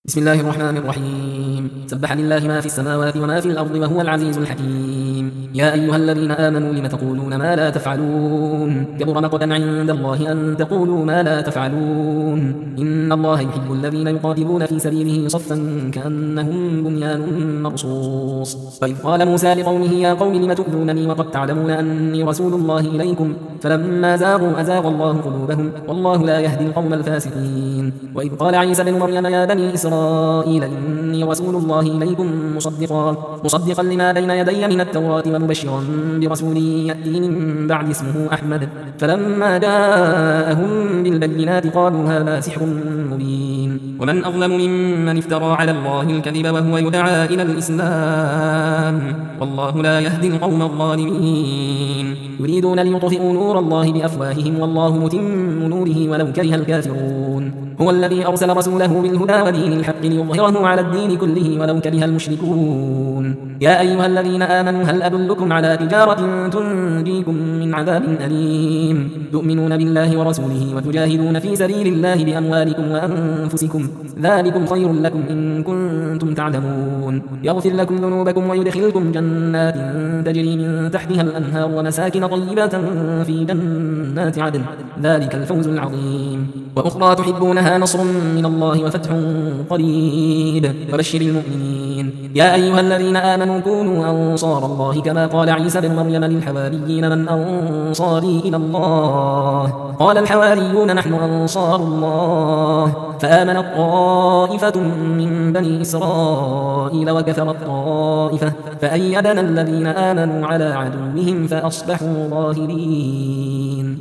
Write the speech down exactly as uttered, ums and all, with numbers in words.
بسم الله الرحمن الرحيم. سبح لله ما في السماوات وما في الأرض وهو العزيز الحكيم. يا أيها الذين آمنوا لم تقولون ما لا تفعلون؟ كبر مقتا عند الله أن تقولوا ما لا تفعلون. إن الله يحب الذين يقاتلون في سبيله صفا كأنهم بنيان مرصوص. وإذ قال موسى لقومه يا قوم لم تؤذونني وقد تعلمون أني رسول الله إليكم فلما زاغوا أزاغ الله قلوبهم والله لا يهدي القوم الفاسقين. وإذ قال عيسى بن مريم يا بني إسرائيل إني رسول الله إليكم مصدقا, مصدقا لما بين يدي من التوراة ومبشرا برسول يأتي من بعد اسمه أحمد. فلما جاءهم بالبينات قالوا هذا سحر مبين. ومن أظلم ممن افترى على الله الكذب وهو يدعى إلى الإسلام والله لا يهدي القوم الظالمين. يريدون ليطفئوا نور الله بأفواههم والله متم نوره ولو كره الكافرون. هو الذي أرسل رسوله بالهدى ودين الحق ليظهره على الدين كله ولو كره المشركون. يا أيها الذين آمنوا هل أدلكم على تجارة تنجيكم من عذاب أليم تؤمنون بالله ورسوله وتجاهدون في سبيل الله بأموالكم وأنفسكم ذلكم خير لكم إن كنتم تعلمون. يغفر لكم ذنوبكم ويدخلكم جنات تجري من تحتها الأنهار ومساكن طيبة في جنات عدن ذلك الفوز العظيم. وأخرى تحبونها نصر من الله وفتح قريب وبشر المؤمنين. يا أيها الذين آمنوا كونوا أنصار الله كما قال عيسى بن مريم للحواريين من أنصاري إلى الله قال الحواريون نحن أنصار الله فآمنت طائفة من بني إسرائيل وكفرت طائفة فأيدنا الذين آمنوا على عدوهم فأصبحوا ظاهرين.